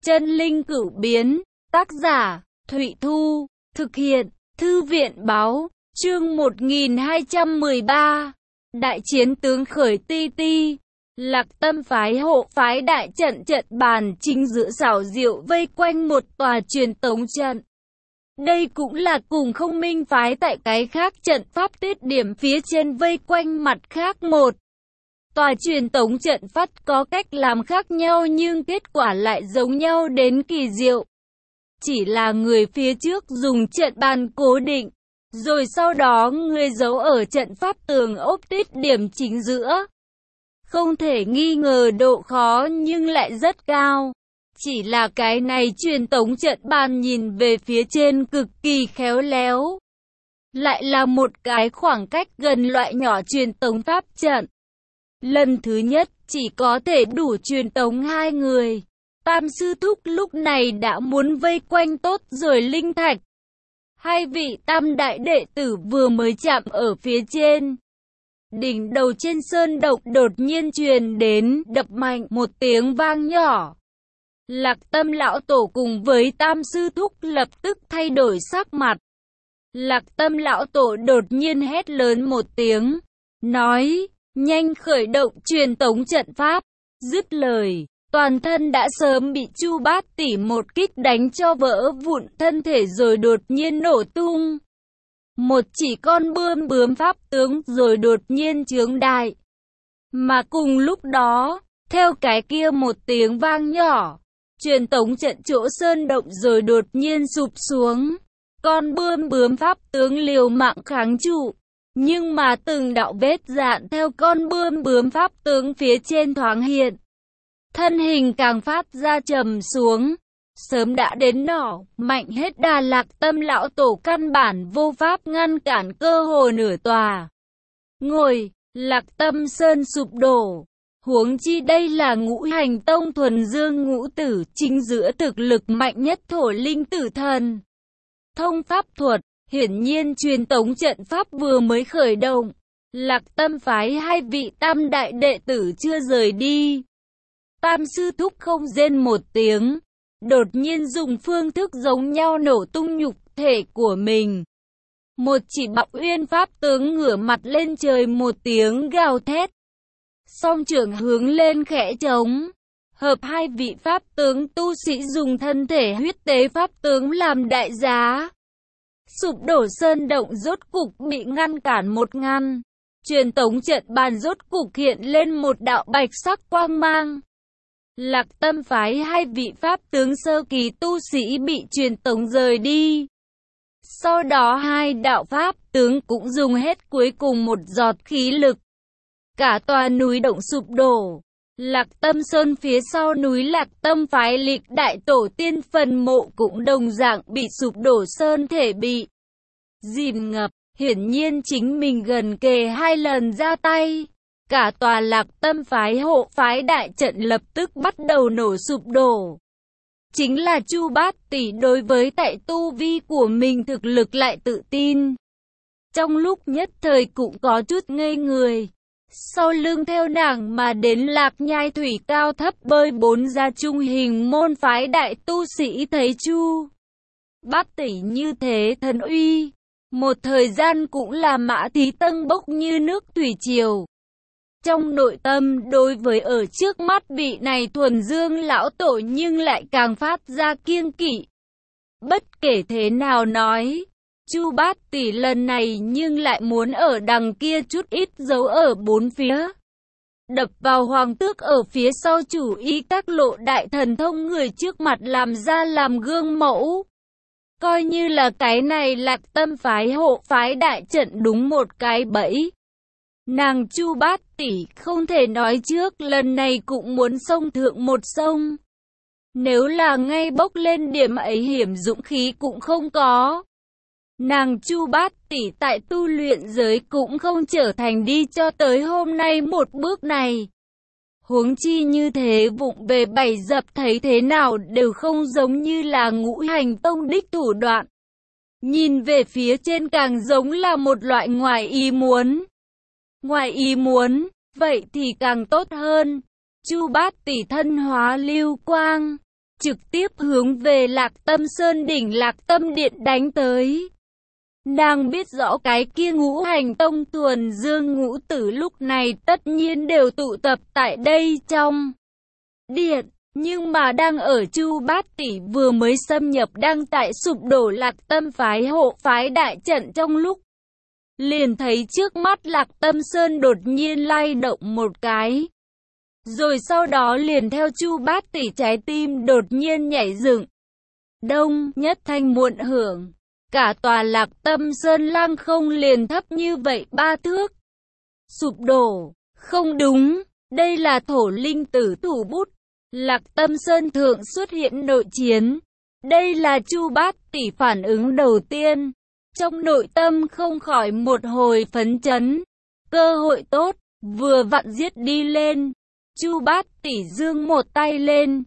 Chân linh cửu biến, tác giả, Thụy Thu, thực hiện, Thư viện báo, chương 1213, Đại chiến tướng khởi ti ti, Lạc Tâm phái hộ phái đại trận trận bàn chính giữa xảo diệu vây quanh một tòa truyền tống trận. Đây cũng là cùng Không Minh phái tại cái khác trận pháp tiết điểm phía trên vây quanh mặt khác một. Tòa truyền tống trận pháp có cách làm khác nhau nhưng kết quả lại giống nhau đến kỳ diệu. Chỉ là người phía trước dùng trận bàn cố định, rồi sau đó người giấu ở trận pháp tường ốp tiết điểm chính giữa. Không thể nghi ngờ độ khó nhưng lại rất cao. Chỉ là cái này truyền tống trận bàn nhìn về phía trên cực kỳ khéo léo. Lại là một cái khoảng cách gần loại nhỏ truyền tống pháp trận. Lần thứ nhất chỉ có thể đủ truyền tống 2 người. Tam sư thúc lúc này đã muốn vây quanh tốt rồi linh thạch. 2 vị tam đại đệ tử vừa mới chạm ở phía trên. Đỉnh đầu trên sơn động đột nhiên truyền đến đập mạnh một tiếng vang nhỏ. Lạc Tâm lão tổ cùng với tam sư thúc lập tức thay đổi sắc mặt. Lạc Tâm lão tổ đột nhiên hét lớn một tiếng, nói, nhanh khởi động truyền tống trận pháp. Dứt lời, toàn thân đã sớm bị Chu Bát Tỷ một kích đánh cho vỡ vụn thân thể rồi đột nhiên nổ tung. Một chỉ con bướm pháp tướng rồi đột nhiên chướng đại. Mà cùng lúc đó, theo cái kia một tiếng vang nhỏ, truyền tống trận chỗ sơn động rồi đột nhiên sụp xuống. Con bướm pháp tướng liều mạng kháng trụ. Nhưng mà từng đạo vết dạn theo con bướm pháp tướng phía trên thoáng hiện. Thân hình càng phát ra trầm xuống. Sớm đã đến nỏ, mạnh hết đà. Lạc Tâm lão tổ căn bản vô pháp ngăn cản cơ hồ nửa tòa. Ngồi, Lạc Tâm sơn sụp đổ. Huống chi đây là Ngũ Hành Tông thuần dương ngũ tử chính giữa thực lực mạnh nhất thổ linh tử thần. Thông pháp thuật. Hiển nhiên truyền tống trận pháp vừa mới khởi động. Lạc Tâm phái 2 vị tam đại đệ tử chưa rời đi. Tam sư thúc không rên một tiếng. Đột nhiên dùng phương thức giống nhau nổ tung nhục thể của mình. Một chỉ Bạo Uyên pháp tướng ngửa mặt lên trời một tiếng gào thét. Song trưởng hướng lên khẽ trống. Hợp 2 vị pháp tướng tu sĩ dùng thân thể huyết tế pháp tướng làm đại giá. Sụp đổ sơn động rốt cục bị ngăn cản một ngăn. Truyền tống trận bàn rốt cục hiện lên một đạo bạch sắc quang mang. Lạc Tâm phái 2 vị pháp tướng sơ kỳ tu sĩ bị truyền tống rời đi. Sau đó 2 đạo pháp tướng cũng dùng hết cuối cùng một giọt khí lực. Cả tòa núi động sụp đổ. Lạc Tâm sơn phía sau núi Lạc Tâm phái lịch đại tổ tiên phần mộ cũng đồng dạng bị sụp đổ, sơn thể bị dìm ngập. Hiển nhiên chính mình gần kề 2 lần ra tay. Cả tòa Lạc Tâm phái hộ phái đại trận lập tức bắt đầu nổ sụp đổ. Chính là Chu Bát Tỷ đối với tại tu vi của mình thực lực lại tự tin. Trong lúc nhất thời cũng có chút ngây người. Sau lưng theo nàng mà đến Lạc Nhai thủy cao thấp bơi 4 gia trung hình môn phái đại tu sĩ thấy Chu Bát Tỷ như thế thần uy. Một thời gian cũng là mã thí tâng bốc như nước thủy triều. Trong nội tâm đối với ở trước mắt vị này thuần dương lão tổ nhưng lại càng phát ra kiêng kỵ. Bất kể thế nào nói, Chu Bát Tỷ lần này nhưng lại muốn ở đằng kia chút ít giấu ở 4 phía. Đập vào hoàng tước ở phía sau chủ ý các lộ đại thần thông người trước mặt làm ra làm gương mẫu. Coi như là cái này Lạc Tâm phái hộ phái đại trận đúng một cái bẫy. Nàng Chu Bát Tỷ không thể nói trước lần này cũng muốn xông thượng một sông. Nếu là ngay bốc lên điểm ấy hiểm dũng khí cũng không có. Nàng Chu Bát Tỷ tại tu luyện giới cũng không trở thành đi cho tới hôm nay một bước này. Huống chi như thế vụng về bày dập thấy thế nào đều không giống như là Ngũ Hành Tông đích thủ đoạn. Nhìn về phía trên càng giống là một loại ngoài ý muốn. Ngoài ý muốn, vậy thì càng tốt hơn. Chu Bát Tỷ thân hóa lưu quang. trực tiếp hướng về Lạc Tâm Sơn đỉnh Lạc Tâm Điện đánh tới. Nàng biết rõ cái kia ngũ hành tông thuần dương ngũ tử lúc này tất nhiên đều tụ tập tại đây trong điện, nhưng mà đang ở Chu Bát Tỷ vừa mới xâm nhập đang tại sụp đổ Lạc Tâm phái hộ phái đại trận trong lúc. Liền thấy trước mắt Lạc Tâm Sơn đột nhiên lay động một cái. Rồi sau đó liền theo Chu Bát Tỷ trái tim đột nhiên nhảy dựng. Đông nhất thanh muộn hưởng. Cả tòa Lạc Tâm Sơn lăng không liền thấp như vậy 3 thước. Sụp đổ. Không đúng. Đây là thổ linh tử thủ bút. Lạc Tâm Sơn thượng xuất hiện nội chiến. Đây là Chu Bát Tỷ phản ứng đầu tiên. Trong nội tâm không khỏi một hồi phấn chấn. Cơ hội tốt. Vừa vặn giết đi lên. Chu Bát Tỷ giương một tay lên.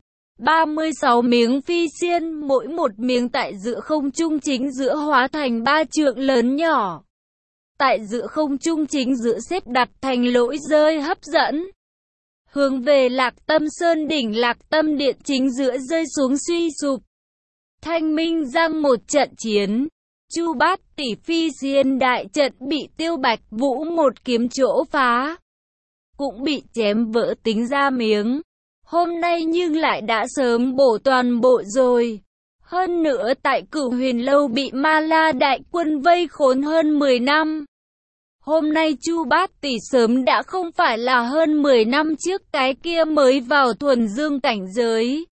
36 miếng phi xiên, mỗi một miếng tại giữa không trung chính giữa hóa thành 3 trượng lớn nhỏ. Tại giữa không trung chính giữa xếp đặt thành lỗi rơi hấp dẫn. Hướng về Lạc Tâm Sơn đỉnh Lạc Tâm Điện chính giữa rơi xuống suy sụp. Thanh minh giang một trận chiến. Chu Bát Tỷ phi xiên đại trận bị Tiêu Bạch Vũ một kiếm chỗ phá. Cũng bị chém vỡ tính ra miếng. Hôm nay nhưng lại đã sớm bổ toàn bộ rồi. Hơn nữa tại Cửu Huyền Lâu bị Ma La đại quân vây khốn hơn 10 năm. Hôm nay Chu Bát Tỷ sớm đã không phải là hơn 10 năm trước cái kia mới vào thuần dương cảnh giới.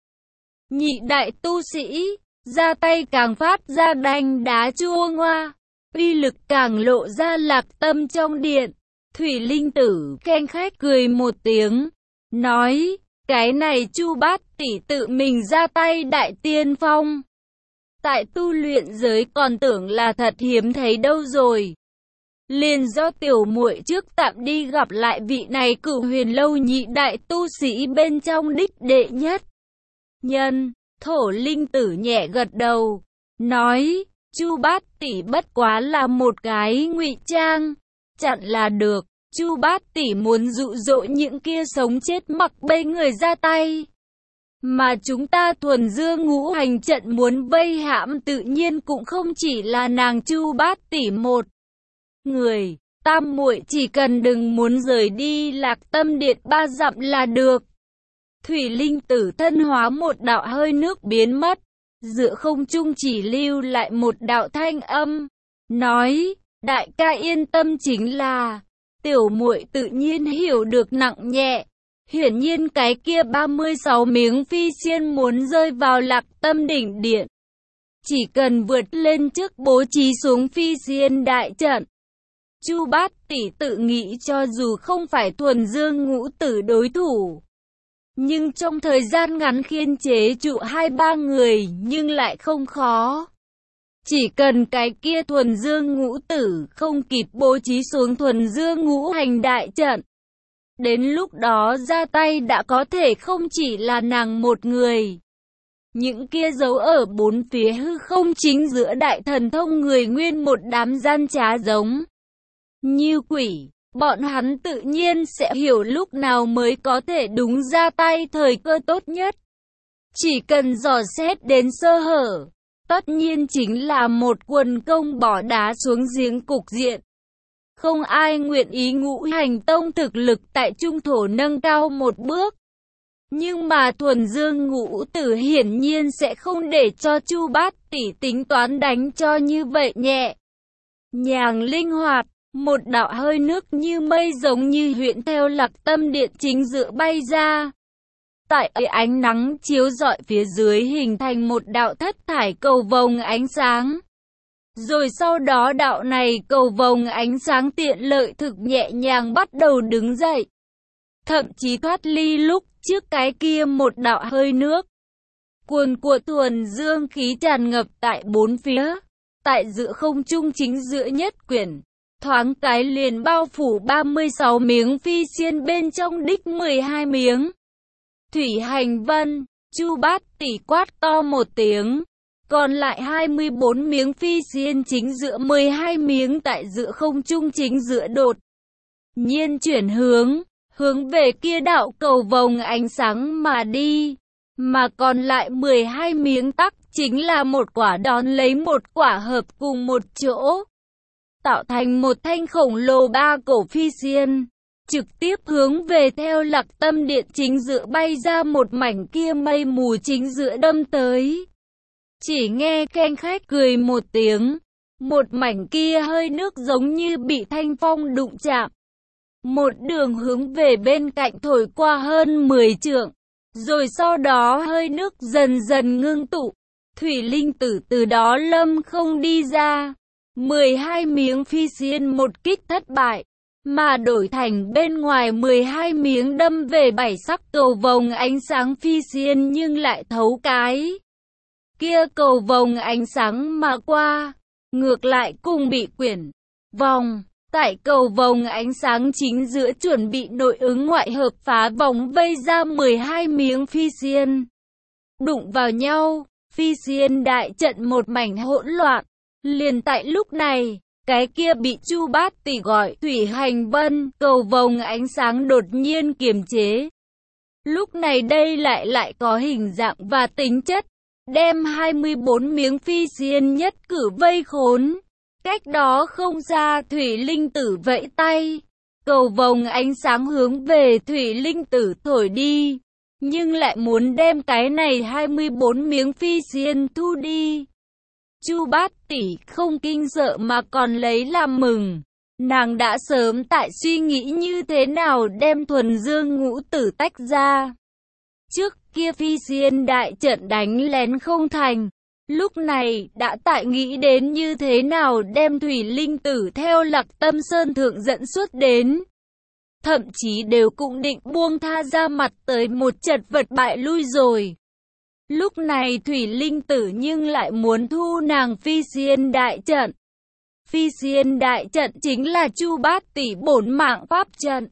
Nhị đại tu sĩ, ra tay càng phát ra đanh đá chua ngoa, uy lực càng lộ ra Lạc Tâm trong điện. Thủy Linh Tử khen khách cười một tiếng, nói, cái này Chu Bát Tỷ tự mình ra tay đại tiên phong. Tại tu luyện giới còn tưởng là thật hiếm thấy đâu rồi. Liền do tiểu muội trước tạm đi gặp lại vị này Cửu Huyền Lâu nhị đại tu sĩ bên trong đích đệ nhất nhân. Thổ Linh Tử nhẹ gật đầu, nói, Chu Bát Tỷ bất quá là một cái ngụy trang, chặn là được. Chu Bát Tỷ muốn dụ dỗ những kia sống chết mặc bầy người ra tay. Mà chúng ta thuần dương ngũ hành trận muốn vây hãm tự nhiên cũng không chỉ là nàng Chu Bát Tỷ một người. Tam muội chỉ cần đừng muốn rời đi Lạc Tâm Điện 3 dặm là được. Thủy Linh Tử thân hóa một đạo hơi nước biến mất. Giữa không trung chỉ lưu lại một đạo thanh âm. Nói, đại ca yên tâm chính là... Tiểu muội tự nhiên hiểu được nặng nhẹ. Hiển nhiên cái kia 36 miếng phi xiên muốn rơi vào Lạc Tâm đỉnh điện. Chỉ cần vượt lên trước bố trí xuống phi xiên đại trận. Chu Bát Tỷ tự nghĩ cho dù không phải thuần dương ngũ tử đối thủ. Nhưng trong thời gian ngắn khiên chế trụ 2-3 người nhưng lại không khó. Chỉ cần cái kia thuần dương ngũ tử không kịp bố trí xuống thuần dương ngũ hành đại trận. Đến lúc đó ra tay đã có thể không chỉ là nàng một người. Những kia giấu ở bốn phía hư không chính giữa đại thần thông người nguyên một đám gian trá giống như quỷ. Bọn hắn tự nhiên sẽ hiểu lúc nào mới có thể đúng ra tay thời cơ tốt nhất. Chỉ cần dò xét đến sơ hở. Tất nhiên chính là một quần công bỏ đá xuống giếng cục diện. Không ai nguyện ý ngũ hành tông thực lực tại trung thổ nâng cao một bước. Nhưng mà thuần dương ngũ tử hiển nhiên sẽ không để cho Chu Bát Tỷ tính toán đánh cho như vậy nhẹ nhàng linh hoạt. Một đạo hơi nước như mây giống như huyện theo Lạc Tâm Điện chính giữa bay ra. Tại ánh nắng chiếu rọi phía dưới hình thành một đạo thất thải cầu vồng ánh sáng. Rồi sau đó đạo này cầu vồng ánh sáng tiện lợi thực nhẹ nhàng bắt đầu đứng dậy. Thậm chí thoát ly lúc trước cái kia một đạo hơi nước. Cuồn cuộn thuần dương khí tràn ngập tại bốn phía. Tại giữa không trung chính giữa nhất quyển. Thoáng cái liền bao phủ 36 miếng phi xiên bên trong đích 12 miếng. Thủy Hành Vân, Chu Bát Tỷ quát to một tiếng. Còn lại 24 miếng phi xiên chính giữa 12 miếng tại giữa không trung chính giữa đột nhiên chuyển hướng về kia đạo cầu vồng ánh sáng mà đi. mà còn lại 12 miếng tắc chính là một quả đón lấy một quả hợp cùng một chỗ, tạo thành một thanh khổng lồ ba cổ phi xiên, trực tiếp hướng về theo Lạc Tâm Điện chính giữa bay ra một mảnh kia mây mù chính giữa đâm tới. Chỉ nghe keng khách cười một tiếng, một mảnh kia hơi nước giống như bị thanh phong đụng chạm. Một đường hướng về bên cạnh thổi qua hơn 10 trượng, rồi sau đó hơi nước dần dần ngưng tụ. Thủy linh tử từ đó lâm không đi ra. 12 miếng phi xiên một kích thất bại, mà đổi thành bên ngoài 12 miếng đâm về 7 sắc cầu vồng ánh sáng phi xiên nhưng lại thấu cái kia cầu vồng ánh sáng mà qua, ngược lại cùng bị quyển vòng. Tại cầu vồng ánh sáng chính giữa chuẩn bị nội ứng ngoại hợp phá vòng vây ra 12 miếng phi xiên. Đụng vào nhau, phi xiên đại trận một mảnh hỗn loạn. Liền tại lúc này, cái kia bị Chu Bát Tỷ gọi Thủy Hành Vân, cầu vồng ánh sáng đột nhiên kiềm chế. Lúc này đây lại có hình dạng và tính chất, đem 24 miếng phi xiên nhất cử vây khốn. Cách đó không xa Thủy Linh Tử vẫy tay, cầu vồng ánh sáng hướng về Thủy Linh Tử thổi đi, nhưng lại muốn đem cái này 24 miếng phi xiên thu đi. Chu Bát Tỷ không kinh sợ mà còn lấy làm mừng. Nàng đã sớm tại suy nghĩ như thế nào đem thuần dương ngũ tử tách ra. Trước kia phi xiên đại trận đánh lén không thành. Lúc này đã tại nghĩ đến như thế nào đem Thủy Linh Tử theo Lạc Tâm Sơn Thượng dẫn xuất đến. Thậm chí đều cũng định buông tha ra mặt tới một chật vật bại lui rồi. Lúc này Thủy Linh Tử nhưng lại muốn thu nàng phi xiên đại trận. Phi xiên đại trận chính là Chu Bát Tỷ bổn mạng pháp trận.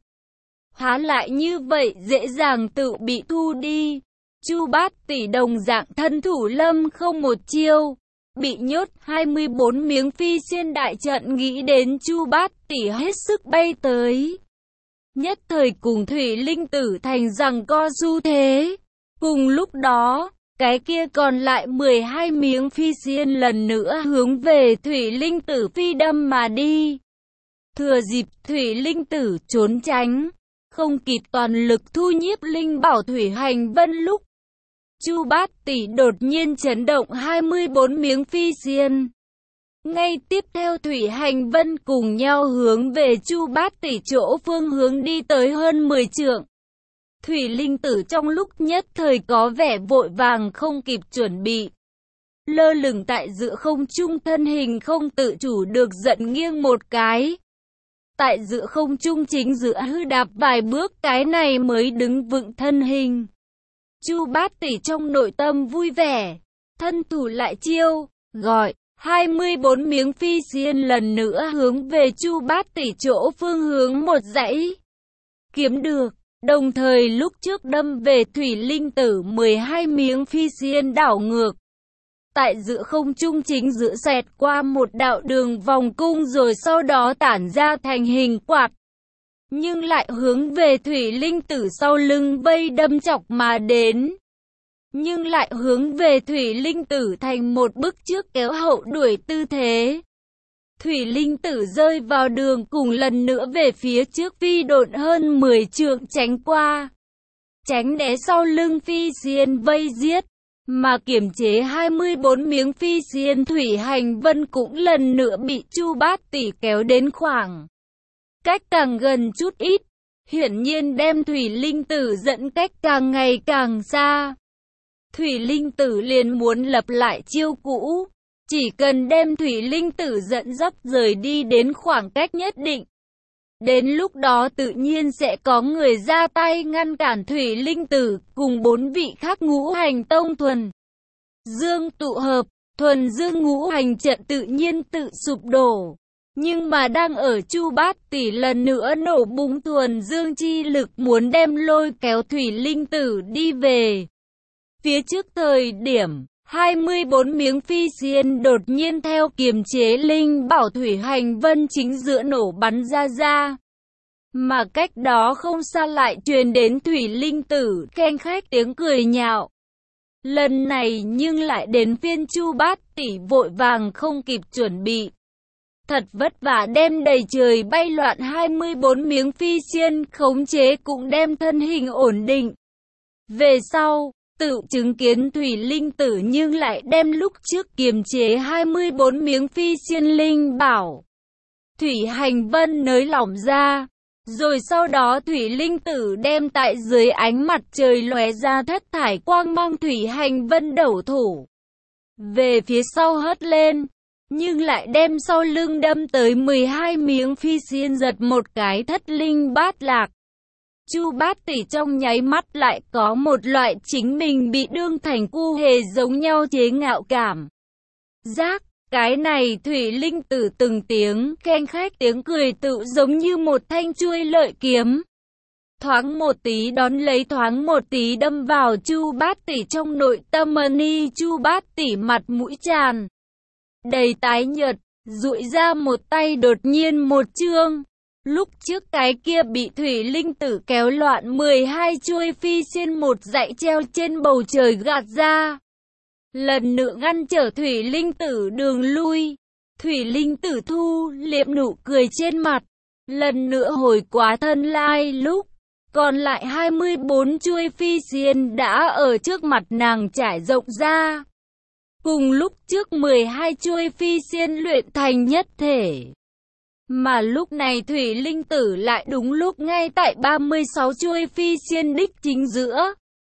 Há lại như vậy dễ dàng tự bị thu đi. Chu Bát Tỷ đồng dạng thân thủ lâm không một chiêu, bị nhốt 24 miếng phi xiên đại trận, nghĩ đến Chu Bát Tỷ hết sức bay tới. Nhất thời cùng Thủy Linh Tử thành rằng co du thế. Cùng lúc đó, cái kia còn lại 12 miếng phi xiên lần nữa hướng về Thủy Linh Tử phi đâm mà đi. Thừa dịp Thủy Linh Tử trốn tránh, không kịp toàn lực thu nhiếp linh bảo Thủy Hành Vân lúc Chu Bát Tỷ đột nhiên chấn động 24 miếng phi xiên. Ngay tiếp theo Thủy Hành Vân cùng nhau hướng về Chu Bát Tỷ chỗ phương hướng đi tới hơn 10 trượng. Thủy Linh Tử trong lúc nhất thời có vẻ vội vàng không kịp chuẩn bị. Lơ lửng tại giữa không trung, thân hình không tự chủ được giận nghiêng một cái. Tại giữa không trung chính giữa hư đạp vài bước cái này mới đứng vững thân hình. Chu Bát Tỷ trong nội tâm vui vẻ, thân thủ lại chiêu, gọi 24 miếng phi xiên lần nữa hướng về Chu Bát Tỷ chỗ phương hướng một dãy kiếm được. Đồng thời lúc trước đâm về Thủy Linh Tử 12 miếng phi xiên đảo ngược. Tại giữa không trung chính giữa xẹt qua một đạo đường vòng cung rồi sau đó tản ra thành hình quạt. Nhưng lại hướng về Thủy Linh Tử sau lưng vây đâm chọc mà đến. Nhưng lại hướng về Thủy Linh Tử thành một bước trước kéo hậu đuổi tư thế. Thủy Linh Tử rơi vào đường cùng lần nữa về phía trước phi độn hơn 10 trượng tránh qua. Tránh né sau lưng phi xiên vây giết. Mà kiểm chế 24 miếng phi xiên Thủy Hành Vân cũng lần nữa bị Chu Bát Tỷ kéo đến khoảng cách càng gần chút ít. Hiển nhiên đem Thủy Linh Tử dẫn cách càng ngày càng xa. Thủy Linh Tử liền muốn lập lại chiêu cũ. Chỉ cần đem Thủy Linh Tử dẫn dắt rời đi đến khoảng cách nhất định. Đến lúc đó tự nhiên sẽ có người ra tay ngăn cản Thủy Linh Tử cùng 4 vị khác ngũ hành tông thuần dương tụ hợp. Thuần dương ngũ hành trận tự nhiên tự sụp đổ. Nhưng mà đang ở Chu Bát Tỷ lần nữa nổ bùng thuần dương chi lực muốn đem lôi kéo Thủy Linh Tử đi về phía trước thời điểm 24 miếng phi xiên đột nhiên theo kiềm chế linh bảo Thủy Hành Vân chính giữa nổ bắn ra. Mà cách đó không xa lại truyền đến Thủy Linh Tử khen khách tiếng cười nhạo. Lần này nhưng lại đến phiên Chu Bát Tỷ vội vàng không kịp chuẩn bị. Thật vất vả đem đầy trời bay loạn 24 miếng phi xiên khống chế cũng đem thân hình ổn định. Về sau, tự chứng kiến Thủy Linh Tử nhưng lại đem lúc trước kiềm chế 24 miếng phi xiên linh bảo. Thủy Hành Vân nới lỏng ra. Rồi sau đó Thủy Linh Tử đem tại dưới ánh mặt trời lóe ra thất thải quang mang Thủy Hành Vân đẩu thủ. Về phía sau hất lên, nhưng lại đem sau lưng đâm tới 12 miếng phi xiên giật một cái thất linh bát lạc. Chu Bát Tỷ trong nháy mắt lại có một loại chính mình bị đương thành cu hề giống nhau chế ngạo cảm. Giác, cái này Thủy Linh Tử từng tiếng khen khách tiếng cười tự giống như một thanh chuôi lợi kiếm. Thoáng một tí đón lấy thoáng một tí đâm vào Chu Bát Tỷ trong nội tâm ni. Chu Bát Tỷ mặt mũi tràn đầy tái nhợt, duỗi ra một tay đột nhiên một chương. Lúc trước cái kia bị Thủy Linh Tử kéo loạn 12 chuôi phi xiên một dãy treo trên bầu trời gạt ra. Lần nữa ngăn trở Thủy Linh Tử đường lui. Thủy Linh Tử thu liệm nụ cười trên mặt. Lần nữa hồi quá thân lai lúc. Còn lại 24 chuôi phi xiên đã ở trước mặt nàng trải rộng ra. Cùng lúc trước 12 chuôi phi xiên luyện thành nhất thể. Mà lúc này Thủy Linh Tử lại đúng lúc ngay tại 36 chuôi phi xiên đích chính giữa.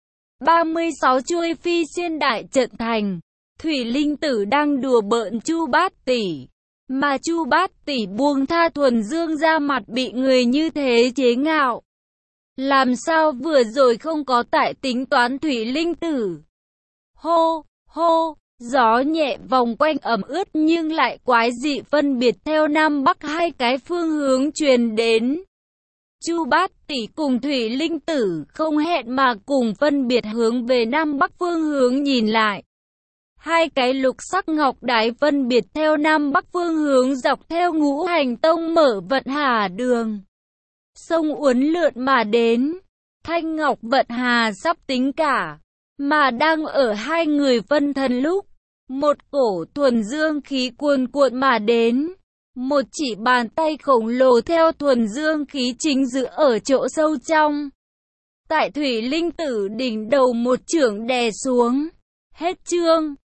36 chuôi phi xiên đại trận thành. Thủy Linh Tử đang đùa bỡn Chu Bát Tỷ. Mà Chu Bát Tỷ buông tha thuần dương ra mặt bị người như thế chế ngạo. Làm sao vừa rồi không có tại tính toán Thủy Linh Tử. Hô, hô. Gió nhẹ vòng quanh ẩm ướt nhưng lại quái dị phân biệt theo Nam Bắc hai cái phương hướng truyền đến. Chu Bát Tỷ cùng Thủy Linh Tử không hẹn mà cùng phân biệt hướng về Nam Bắc phương hướng nhìn lại. Hai cái lục sắc ngọc đái phân biệt theo Nam Bắc phương hướng dọc theo Ngũ Hành Tông mở vận hà đường. Sông uốn lượn mà đến, thanh ngọc vận hà sắp tính cả. Mà đang ở hai người phân thân lúc, một cổ thuần dương khí cuồn cuộn mà đến. Một chỉ bàn tay khổng lồ theo thuần dương khí chính giữa ở chỗ sâu trong. Tại Thủy Linh Tử đỉnh đầu một chưởng đè xuống. Hết chương.